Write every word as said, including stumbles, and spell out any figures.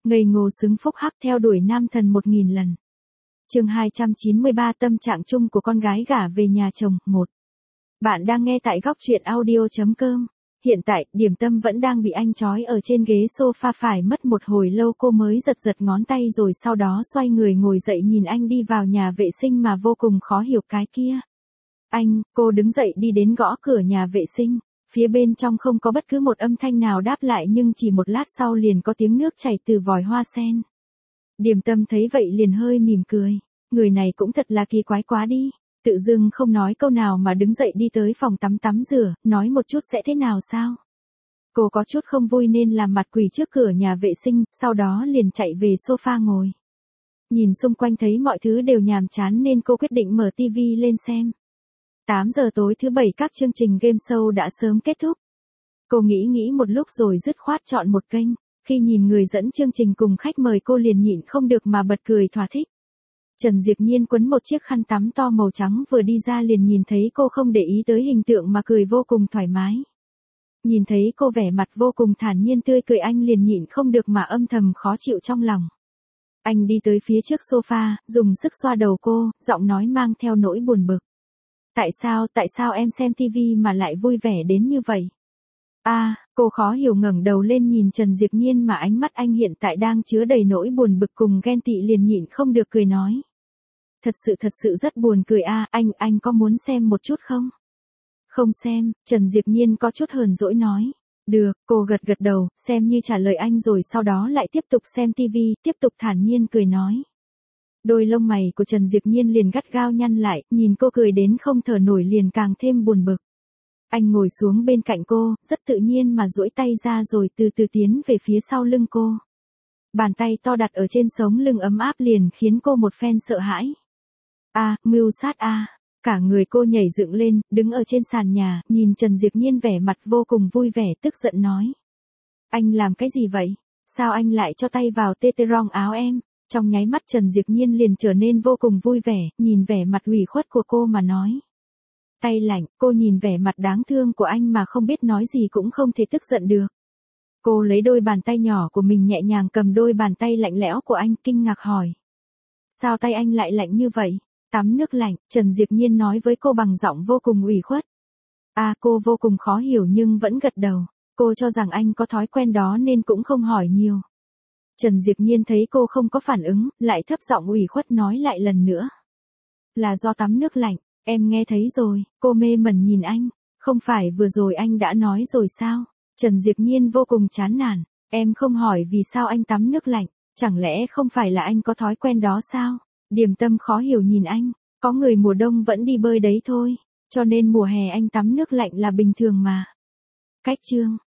Ngây ngô xứng phúc hắc theo đuổi nam thần một nghìn lần. Chương hai trăm chín mươi ba tâm trạng chung của con gái gả về nhà chồng, một. Bạn đang nghe tại góc truyện audio chấm com. Hiện tại, Điểm Tâm vẫn đang bị anh trói ở trên ghế sofa, phải mất một hồi lâu cô mới giật giật ngón tay rồi sau đó xoay người ngồi dậy nhìn anh đi vào nhà vệ sinh mà vô cùng khó hiểu cái kia. Anh, cô đứng dậy đi đến gõ cửa nhà vệ sinh. Phía bên trong không có bất cứ một âm thanh nào đáp lại nhưng chỉ một lát sau liền có tiếng nước chảy từ vòi hoa sen. Điềm Tâm thấy vậy liền hơi mỉm cười. Người này cũng thật là kỳ quái quá đi. Tự dưng không nói câu nào mà đứng dậy đi tới phòng tắm tắm rửa, nói một chút sẽ thế nào sao? Cô có chút không vui nên làm mặt quỳ trước cửa nhà vệ sinh, sau đó liền chạy về sofa ngồi. Nhìn xung quanh thấy mọi thứ đều nhàm chán nên cô quyết định mở tivi lên xem. tám giờ tối thứ bảy các chương trình game show đã sớm kết thúc. Cô nghĩ nghĩ một lúc rồi dứt khoát chọn một kênh. Khi nhìn người dẫn chương trình cùng khách mời cô liền nhịn không được mà bật cười thỏa thích. Trần Diệp Nhiên quấn một chiếc khăn tắm to màu trắng vừa đi ra liền nhìn thấy cô không để ý tới hình tượng mà cười vô cùng thoải mái. Nhìn thấy cô vẻ mặt vô cùng thản nhiên tươi cười anh liền nhịn không được mà âm thầm khó chịu trong lòng. Anh đi tới phía trước sofa, dùng sức xoa đầu cô, giọng nói mang theo nỗi buồn bực. Tại sao, tại sao em xem tivi mà lại vui vẻ đến như vậy? A, à, cô khó hiểu ngẩng đầu lên nhìn Trần Diệp Nhiên mà ánh mắt anh hiện tại đang chứa đầy nỗi buồn bực cùng ghen tị liền nhịn không được cười nói. Thật sự thật sự rất buồn cười a, à, anh, anh có muốn xem một chút không? Không xem, Trần Diệp Nhiên có chút hờn dỗi nói. Được, cô gật gật đầu, xem như trả lời anh rồi sau đó lại tiếp tục xem tivi, tiếp tục thản nhiên cười nói. Đôi lông mày của Trần Diệp Nhiên liền gắt gao nhăn lại, nhìn cô cười đến không thở nổi liền càng thêm buồn bực. Anh ngồi xuống bên cạnh cô, rất tự nhiên mà duỗi tay ra rồi từ từ tiến về phía sau lưng cô. Bàn tay to đặt ở trên sống lưng ấm áp liền khiến cô một phen sợ hãi. A, à, mưu sát a. À. Cả người cô nhảy dựng lên, đứng ở trên sàn nhà, nhìn Trần Diệp Nhiên vẻ mặt vô cùng vui vẻ tức giận nói. Anh làm cái gì vậy? Sao anh lại cho tay vào tê tê rong áo em? Trong nháy mắt Trần Diệp Nhiên liền trở nên vô cùng vui vẻ, nhìn vẻ mặt ủy khuất của cô mà nói. Tay lạnh, cô nhìn vẻ mặt đáng thương của anh mà không biết nói gì cũng không thể tức giận được. Cô lấy đôi bàn tay nhỏ của mình nhẹ nhàng cầm đôi bàn tay lạnh lẽo của anh kinh ngạc hỏi. Sao tay anh lại lạnh như vậy? Tắm nước lạnh, Trần Diệp Nhiên nói với cô bằng giọng vô cùng ủy khuất. À, cô vô cùng khó hiểu nhưng vẫn gật đầu. Cô cho rằng anh có thói quen đó nên cũng không hỏi nhiều. Trần Diệp Nhiên thấy cô không có phản ứng, lại thấp giọng ủy khuất nói lại lần nữa. Là do tắm nước lạnh, em nghe thấy rồi, cô mê mẩn nhìn anh, không phải vừa rồi anh đã nói rồi sao? Trần Diệp Nhiên vô cùng chán nản, em không hỏi vì sao anh tắm nước lạnh, chẳng lẽ không phải là anh có thói quen đó sao? Điềm Tâm khó hiểu nhìn anh, có người mùa đông vẫn đi bơi đấy thôi, cho nên mùa hè anh tắm nước lạnh là bình thường mà. Cách chương